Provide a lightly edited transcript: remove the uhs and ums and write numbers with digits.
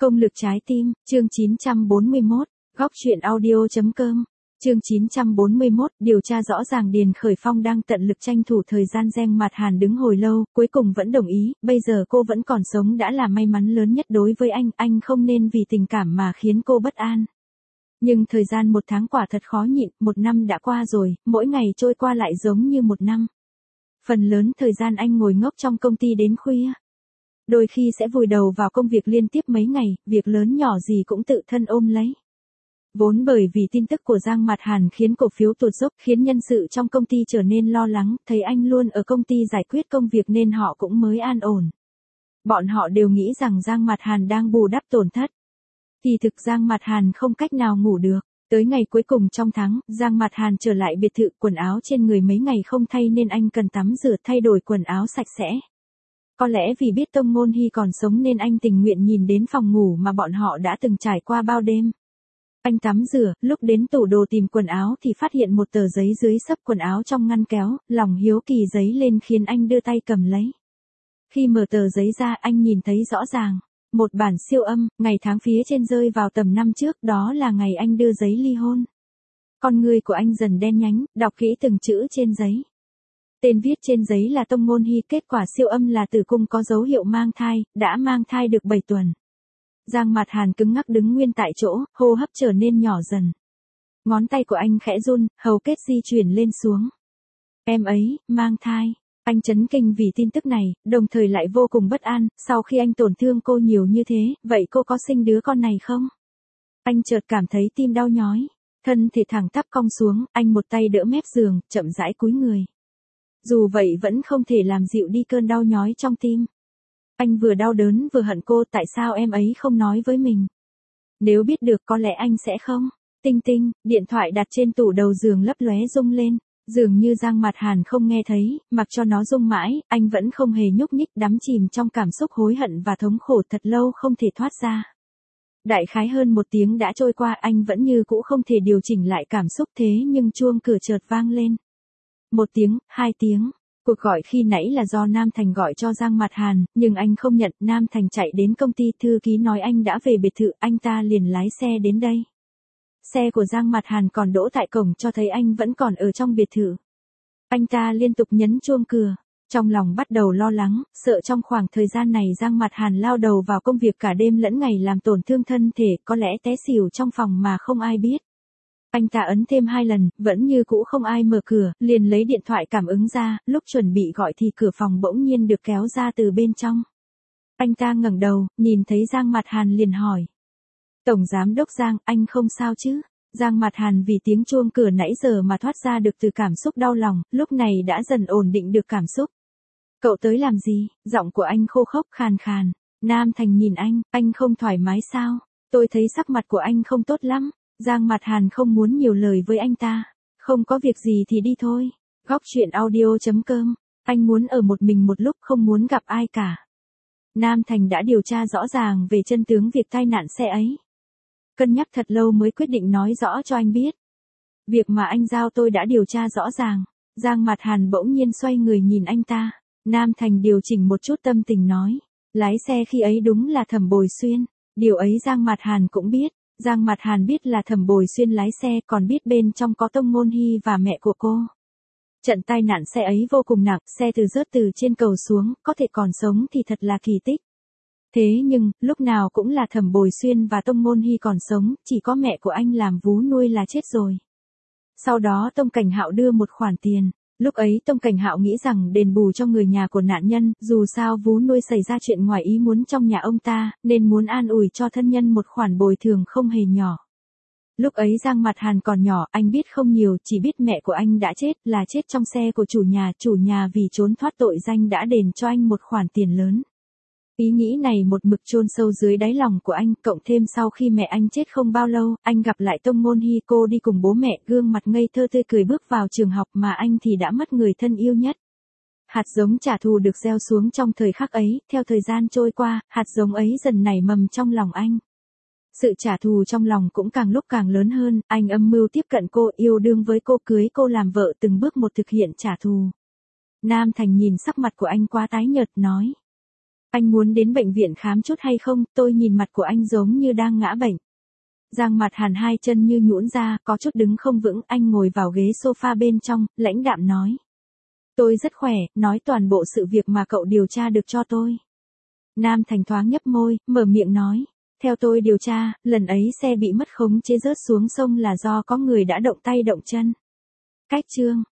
Công lực trái tim, chương 941, góc truyện audio.com, chương 941, điều tra rõ ràng Điền Khởi Phong đang tận lực tranh thủ thời gian Giang Mạt Hàn đứng hồi lâu, cuối cùng vẫn đồng ý, bây giờ cô vẫn còn sống đã là may mắn lớn nhất đối với anh không nên vì tình cảm mà khiến cô bất an. Nhưng thời gian 1 tháng quả thật khó nhịn, 1 năm đã qua rồi, mỗi ngày trôi qua lại giống như 1 năm. Phần lớn thời gian anh ngồi ngốc trong công ty đến khuya. Đôi khi sẽ vùi đầu vào công việc liên tiếp mấy ngày, việc lớn nhỏ gì cũng tự thân ôm lấy. Vốn bởi vì tin tức của Giang Mạt Hàn khiến cổ phiếu tụt dốc, khiến nhân sự trong công ty trở nên lo lắng, thấy anh luôn ở công ty giải quyết công việc nên họ cũng mới an ổn. Bọn họ đều nghĩ rằng Giang Mạt Hàn đang bù đắp tổn thất. Thì thực Giang Mạt Hàn không cách nào ngủ được. Tới ngày cuối cùng trong tháng, Giang Mạt Hàn trở lại biệt thự, quần áo trên người mấy ngày không thay nên anh cần tắm rửa thay đổi quần áo sạch sẽ. Có lẽ vì biết Tông Ngôn Hy còn sống nên anh tình nguyện nhìn đến phòng ngủ mà bọn họ đã từng trải qua bao đêm. Anh tắm rửa, lúc đến tủ đồ tìm quần áo thì phát hiện một tờ giấy dưới xấp quần áo trong ngăn kéo, lòng hiếu kỳ giấy lên khiến anh đưa tay cầm lấy. Khi mở tờ giấy ra anh nhìn thấy rõ ràng, một bản siêu âm, ngày tháng phía trên rơi vào tầm năm trước, đó là ngày anh đưa giấy ly hôn. Con người của anh dần đen nhánh, đọc kỹ từng chữ trên giấy. Tên viết trên giấy là Tông Ngôn Hy, kết quả siêu âm là tử cung có dấu hiệu mang thai, đã mang thai được 7 tuần. Giang Mạt Hàn cứng ngắc đứng nguyên tại chỗ, hô hấp trở nên nhỏ dần. Ngón tay của anh khẽ run, hầu kết di chuyển lên xuống. Em ấy, mang thai. Anh chấn kinh vì tin tức này, đồng thời lại vô cùng bất an, sau khi anh tổn thương cô nhiều như thế, vậy cô có sinh đứa con này không? Anh chợt cảm thấy tim đau nhói, thân thể thẳng tắp cong xuống, anh một tay đỡ mép giường, chậm rãi cúi người. Dù vậy vẫn không thể làm dịu đi cơn đau nhói trong tim. Anh vừa đau đớn vừa hận cô, tại sao em ấy không nói với mình? Nếu biết được có lẽ anh sẽ không. Tinh tinh, điện thoại đặt trên tủ đầu giường lấp lóe rung lên. Dường như Giang Mạt Hàn không nghe thấy, mặc cho nó rung mãi, anh vẫn không hề nhúc nhích, đắm chìm trong cảm xúc hối hận và thống khổ thật lâu không thể thoát ra. Đại khái hơn 1 tiếng đã trôi qua, anh vẫn như cũ không thể điều chỉnh lại cảm xúc, thế nhưng chuông cửa chợt vang lên. 1 tiếng, 2 tiếng. Cuộc gọi khi nãy là do Nam Thành gọi cho Giang Mạt Hàn, nhưng anh không nhận. Nam Thành chạy đến công ty, thư ký nói anh đã về biệt thự, anh ta liền lái xe đến đây. Xe của Giang Mạt Hàn còn đỗ tại cổng cho thấy anh vẫn còn ở trong biệt thự. Anh ta liên tục nhấn chuông cửa, trong lòng bắt đầu lo lắng, sợ trong khoảng thời gian này Giang Mạt Hàn lao đầu vào công việc cả đêm lẫn ngày làm tổn thương thân thể, có lẽ té xỉu trong phòng mà không ai biết. Anh ta ấn thêm 2 lần, vẫn như cũ không ai mở cửa, liền lấy điện thoại cảm ứng ra, lúc chuẩn bị gọi thì cửa phòng bỗng nhiên được kéo ra từ bên trong. Anh ta ngẩng đầu, nhìn thấy Giang Mạt Hàn liền hỏi. Tổng Giám đốc Giang, anh không sao chứ? Giang Mạt Hàn vì tiếng chuông cửa nãy giờ mà thoát ra được từ cảm xúc đau lòng, lúc này đã dần ổn định được cảm xúc. Cậu tới làm gì? Giọng của anh khô khốc khàn khàn. Nam Thành nhìn anh không thoải mái sao? Tôi thấy sắc mặt của anh không tốt lắm. Giang Mạt Hàn không muốn nhiều lời với anh ta. Không có việc gì thì đi thôi. Góc truyện audio.com. Anh muốn ở một mình một lúc, không muốn gặp ai cả. Nam Thành đã điều tra rõ ràng về chân tướng việc tai nạn xe ấy. Cân nhắc thật lâu mới quyết định nói rõ cho anh biết. Việc mà anh giao tôi đã điều tra rõ ràng. Giang Mạt Hàn bỗng nhiên xoay người nhìn anh ta. Nam Thành điều chỉnh một chút tâm tình nói. Lái xe khi ấy đúng là Thẩm Bồi Xuyên. Điều ấy Giang Mạt Hàn cũng biết. Giang Mạt Hàn biết là Thẩm Bồi Xuyên lái xe, còn biết bên trong có Tông Ngôn Hy và mẹ của cô. Trận tai nạn xe ấy vô cùng nặng, xe rớt từ trên cầu xuống, có thể còn sống thì thật là kỳ tích. Thế nhưng, lúc nào cũng là Thẩm Bồi Xuyên và Tông Ngôn Hy còn sống, chỉ có mẹ của anh làm vú nuôi là chết rồi. Sau đó Tông Cảnh Hạo đưa một khoản tiền. Lúc ấy Tông Cảnh Hạo nghĩ rằng đền bù cho người nhà của nạn nhân, dù sao vú nuôi xảy ra chuyện ngoài ý muốn trong nhà ông ta, nên muốn an ủi cho thân nhân một khoản bồi thường không hề nhỏ. Lúc ấy Giang Mạt Hàn còn nhỏ, anh biết không nhiều, chỉ biết mẹ của anh đã chết, là chết trong xe của chủ nhà vì trốn thoát tội danh đã đền cho anh một khoản tiền lớn. Ý nghĩ này một mực chôn sâu dưới đáy lòng của anh, cộng thêm sau khi mẹ anh chết không bao lâu, anh gặp lại Tông Ngôn Hy, cô đi cùng bố mẹ, gương mặt ngây thơ tươi cười bước vào trường học mà anh thì đã mất người thân yêu nhất. Hạt giống trả thù được gieo xuống trong thời khắc ấy, theo thời gian trôi qua, hạt giống ấy dần nảy mầm trong lòng anh. Sự trả thù trong lòng cũng càng lúc càng lớn hơn, anh âm mưu tiếp cận cô, yêu đương với cô, cưới cô làm vợ, từng bước một thực hiện trả thù. Nam Thành nhìn sắc mặt của anh quá tái nhợt nói. Anh muốn đến bệnh viện khám chút hay không? Tôi nhìn mặt của anh giống như đang ngã bệnh. Giang Mạt Hàn hai chân như nhũn ra, có chút đứng không vững, anh ngồi vào ghế sofa bên trong, lãnh đạm nói. Tôi rất khỏe, nói toàn bộ sự việc mà cậu điều tra được cho tôi. Nam Thành thoáng nhấp môi, mở miệng nói. Theo tôi điều tra, lần ấy xe bị mất khống chế rớt xuống sông là do có người đã động tay động chân. Cách chương